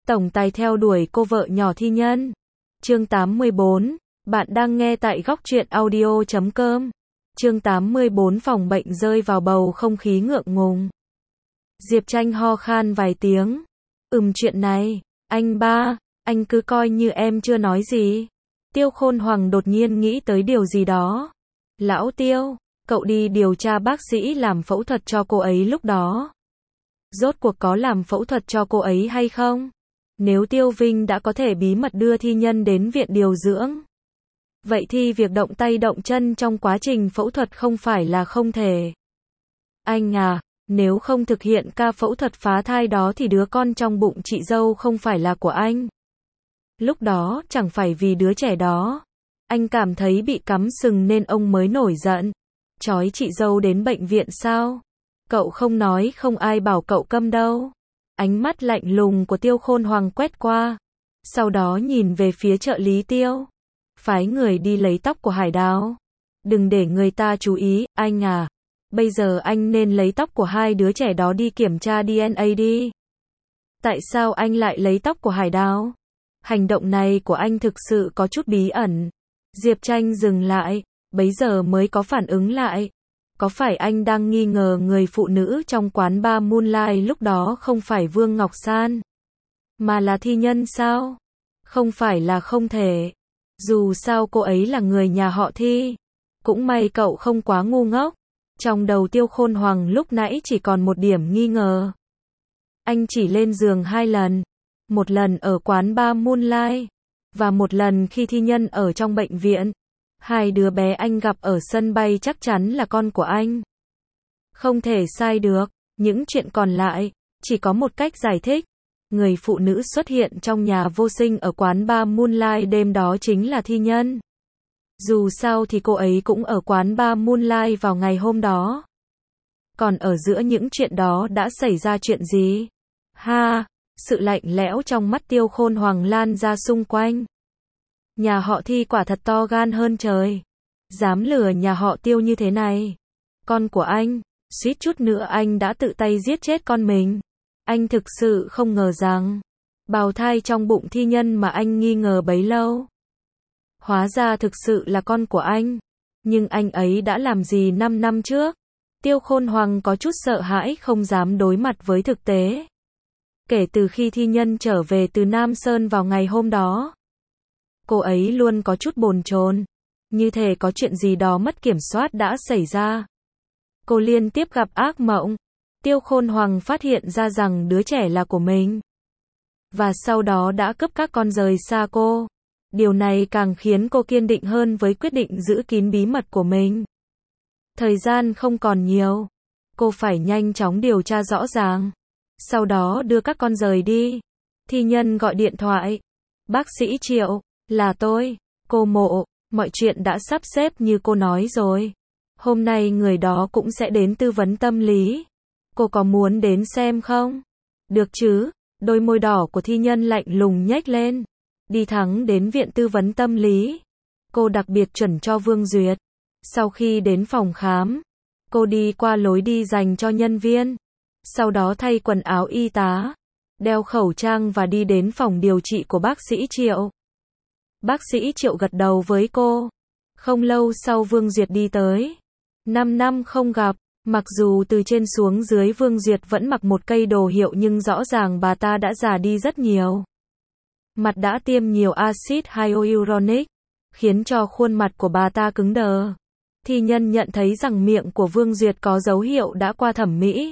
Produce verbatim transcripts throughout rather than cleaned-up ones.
tổng tài theo đuổi cô vợ nhỏ thi nhân. Chương tám mươi bốn, bạn đang nghe tại góc truyện audio chấm com. Chương tám mươi bốn phòng bệnh rơi vào bầu không khí ngượng ngùng. Diệp Tranh ho khan vài tiếng. Ừm chuyện này, anh ba, anh cứ coi như em chưa nói gì. Tiêu Khôn Hoàng đột nhiên nghĩ tới điều gì đó. Lão Tiêu, cậu đi điều tra bác sĩ làm phẫu thuật cho cô ấy lúc đó. Rốt cuộc có làm phẫu thuật cho cô ấy hay không? Nếu Tiêu Vinh đã có thể bí mật đưa thi nhân đến viện điều dưỡng, vậy thì việc động tay động chân trong quá trình phẫu thuật không phải là không thể. Anh à, nếu không thực hiện ca phẫu thuật phá thai đó thì đứa con trong bụng chị dâu không phải là của anh. Lúc đó, chẳng phải vì đứa trẻ đó, anh cảm thấy bị cắm sừng nên ông mới nổi giận, trói chị dâu đến bệnh viện sao? Cậu không nói không ai bảo cậu câm đâu. Ánh mắt lạnh lùng của Tiêu Khôn Hoàng quét qua, sau đó nhìn về phía trợ lý Tiêu. Phái người đi lấy tóc của Hải Đào. Đừng để người ta chú ý, anh à. Bây giờ anh nên lấy tóc của hai đứa trẻ đó đi kiểm tra đê en a đi. Tại sao anh lại lấy tóc của Hải Đào? Hành động này của anh thực sự có chút bí ẩn. Diệp Tranh dừng lại, bấy giờ mới có phản ứng lại. Có phải anh đang nghi ngờ người phụ nữ trong quán bar Moonlight lúc đó không phải Vương Ngọc San, mà là thi nhân sao? Không phải là không thể. Dù sao cô ấy là người nhà họ Thi. Cũng may cậu không quá ngu ngốc. Trong đầu Tiêu Khôn Hoàng lúc nãy chỉ còn một điểm nghi ngờ. Anh chỉ lên giường hai lần. Một lần ở quán bar Moonlight, và một lần khi thi nhân ở trong bệnh viện. Hai đứa bé anh gặp ở sân bay chắc chắn là con của anh. Không thể sai được. Những chuyện còn lại, chỉ có một cách giải thích. Người phụ nữ xuất hiện trong nhà vô sinh ở quán bar Moonlight đêm đó chính là thi nhân. Dù sao thì cô ấy cũng ở quán bar Moonlight vào ngày hôm đó. Còn ở giữa những chuyện đó đã xảy ra chuyện gì? Ha, sự lạnh lẽo trong mắt Tiêu Khôn Hoàng lan ra xung quanh. Nhà họ Thi quả thật to gan hơn trời. Dám lừa nhà họ Tiêu như thế này. Con của anh, suýt chút nữa anh đã tự tay giết chết con mình. Anh thực sự không ngờ rằng, bào thai trong bụng thi nhân mà anh nghi ngờ bấy lâu, hóa ra thực sự là con của anh. Nhưng anh ấy đã làm gì năm năm trước? Tiêu Khôn Hoàng có chút sợ hãi không dám đối mặt với thực tế. Kể từ khi thi nhân trở về từ Nam Sơn vào ngày hôm đó, cô ấy luôn có chút bồn chồn, như thể có chuyện gì đó mất kiểm soát đã xảy ra. Cô liên tiếp gặp ác mộng. Tiêu Khôn Hoàng phát hiện ra rằng đứa trẻ là của mình, và sau đó đã cướp các con rời xa cô. Điều này càng khiến cô kiên định hơn với quyết định giữ kín bí mật của mình. Thời gian không còn nhiều. Cô phải nhanh chóng điều tra rõ ràng. Sau đó đưa các con rời đi. Thi nhân gọi điện thoại. Bác sĩ Triệu, là tôi. Cô Mộ, mọi chuyện đã sắp xếp như cô nói rồi. Hôm nay người đó cũng sẽ đến tư vấn tâm lý. Cô có muốn đến xem không? Được chứ, đôi môi đỏ của thi nhân lạnh lùng nhếch lên. Đi thẳng đến viện tư vấn tâm lý. Cô đặc biệt chuẩn cho Vương Duyệt. Sau khi đến phòng khám, cô đi qua lối đi dành cho nhân viên. Sau đó thay quần áo y tá, đeo khẩu trang và đi đến phòng điều trị của bác sĩ Triệu. Bác sĩ Triệu gật đầu với cô. Không lâu sau Vương Duyệt đi tới. Năm năm không gặp. Mặc dù từ trên xuống dưới Vương Duyệt vẫn mặc một cây đồ hiệu nhưng rõ ràng bà ta đã già đi rất nhiều. Mặt đã tiêm nhiều axit hyaluronic, khiến cho khuôn mặt của bà ta cứng đờ. Thi nhân nhận thấy rằng miệng của Vương Duyệt có dấu hiệu đã qua thẩm mỹ.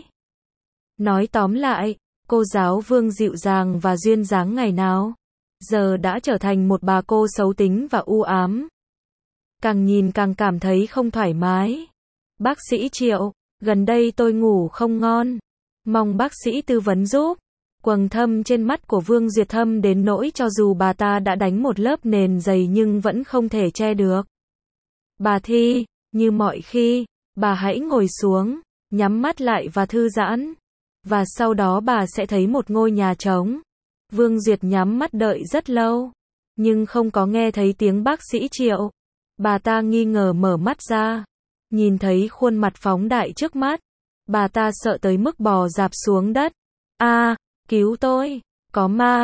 Nói tóm lại, cô giáo Vương dịu dàng và duyên dáng ngày nào, giờ đã trở thành một bà cô xấu tính và u ám. Càng nhìn càng cảm thấy không thoải mái. Bác sĩ Triệu, gần đây tôi ngủ không ngon. Mong bác sĩ tư vấn giúp. Quầng thâm trên mắt của Vương Duyệt thâm đến nỗi cho dù bà ta đã đánh một lớp nền dày nhưng vẫn không thể che được. Bà Thi, như mọi khi, bà hãy ngồi xuống, nhắm mắt lại và thư giãn. Và sau đó bà sẽ thấy một ngôi nhà trống. Vương Duyệt nhắm mắt đợi rất lâu, nhưng không có nghe thấy tiếng bác sĩ Triệu. Bà ta nghi ngờ mở mắt ra. Nhìn thấy khuôn mặt phóng đại trước mắt, bà ta sợ tới mức bò rạp xuống đất. A, cứu tôi, có ma.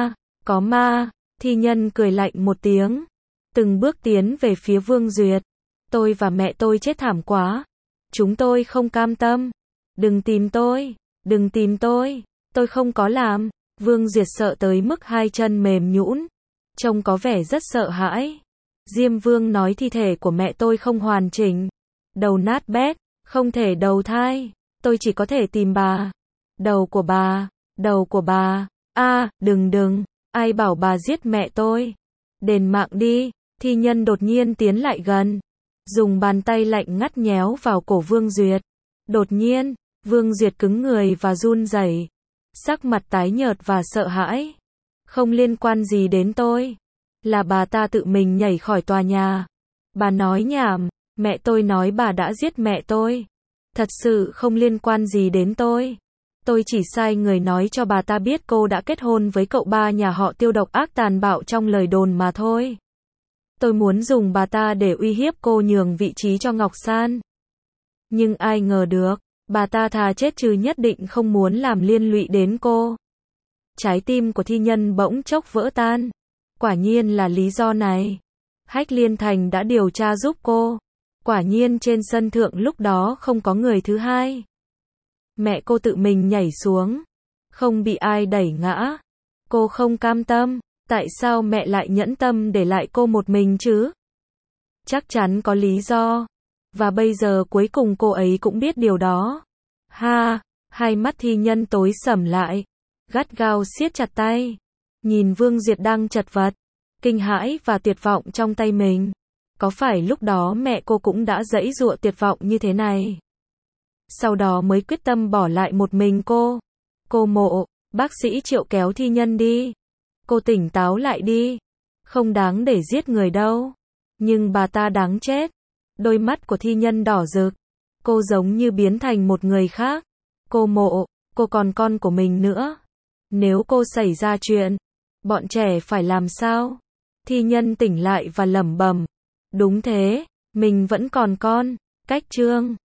Có ma, thi nhân cười lạnh một tiếng. Từng bước tiến về phía Vương Duyệt. Tôi và mẹ tôi chết thảm quá. Chúng tôi không cam tâm. Đừng tìm tôi, đừng tìm tôi, tôi không có làm. Vương Duyệt sợ tới mức hai chân mềm nhũn, trông có vẻ rất sợ hãi. Diêm Vương nói thi thể của mẹ tôi không hoàn chỉnh, đầu nát bét, không thể đầu thai, tôi chỉ có thể tìm bà. Đầu của bà, đầu của bà, a, đừng đừng, ai bảo bà giết mẹ tôi. Đền mạng đi, thi nhân đột nhiên tiến lại gần, dùng bàn tay lạnh ngắt nhéo vào cổ Vương Duyệt. Đột nhiên, Vương Duyệt cứng người và run rẩy, sắc mặt tái nhợt và sợ hãi. Không liên quan gì đến tôi. Là bà ta tự mình nhảy khỏi tòa nhà. Bà nói nhảm, mẹ tôi nói bà đã giết mẹ tôi. Thật sự không liên quan gì đến tôi. Tôi chỉ sai người nói cho bà ta biết cô đã kết hôn với cậu ba nhà họ Tiêu độc ác tàn bạo trong lời đồn mà thôi. Tôi muốn dùng bà ta để uy hiếp cô nhường vị trí cho Ngọc San. Nhưng ai ngờ được, bà ta thà chết chứ nhất định không muốn làm liên lụy đến cô. Trái tim của thi nhân bỗng chốc vỡ tan. Quả nhiên là lý do này. Hách Liên Thành đã điều tra giúp cô. Quả nhiên trên sân thượng lúc đó không có người thứ hai. Mẹ cô tự mình nhảy xuống, không bị ai đẩy ngã. Cô không cam tâm, tại sao mẹ lại nhẫn tâm để lại cô một mình chứ? Chắc chắn có lý do. Và bây giờ cuối cùng cô ấy cũng biết điều đó. Ha, hai mắt thi nhân tối sầm lại, gắt gao siết chặt tay, nhìn Vương Duyệt đang chật vật, kinh hãi và tuyệt vọng trong tay mình. Có phải lúc đó mẹ cô cũng đã giãy giụa tuyệt vọng như thế này? Sau đó mới quyết tâm bỏ lại một mình cô. Cô Mộ, bác sĩ Triệu kéo thi nhân đi. Cô tỉnh táo lại đi. Không đáng để giết người đâu. Nhưng bà ta đáng chết. Đôi mắt của thi nhân đỏ rực. Cô giống như biến thành một người khác. Cô Mộ, cô còn con của mình nữa. Nếu cô xảy ra chuyện, bọn trẻ phải làm sao? Thi nhân tỉnh lại và lẩm bẩm. Đúng thế, mình vẫn còn con. Cách chương